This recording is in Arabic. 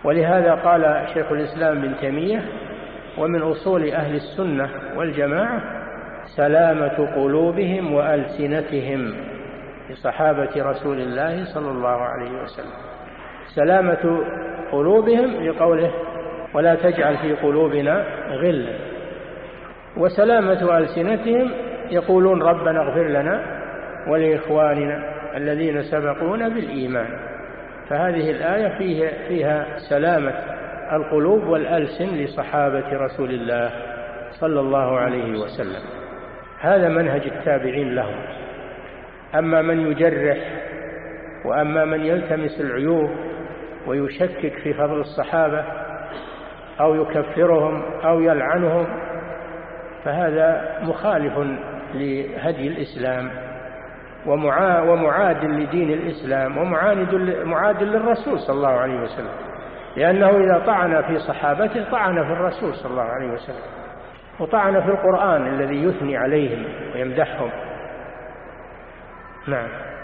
ولهذا قال شيخ الإسلام ابن تيمية: ومن أصول أهل السنة والجماعة سلامة قلوبهم وألسنتهم لصحابة رسول الله صلى الله عليه وسلم. سلامة قلوبهم لقوله: ولا تجعل في قلوبنا غلا. وسلامة ألسنتهم يقولون: ربنا اغفر لنا ولإخواننا الذين سبقونا بالإيمان. فهذه الآية فيها سلامة القلوب والألسن لصحابة رسول الله صلى الله عليه وسلم. هذا منهج التابعين لهم. أما من يجرح وأما من يلتمس العيوب ويشكك في فضل الصحابة أو يكفرهم أو يلعنهم فهذا مخالف لهدي الإسلام ومعاد لدين الإسلام ومعاد للرسول صلى الله عليه وسلم، لأنه إذا طعن في صحابته طعن في الرسول صلى الله عليه وسلم، وطعن في القرآن الذي يثني عليهم ويمدحهم. نعم.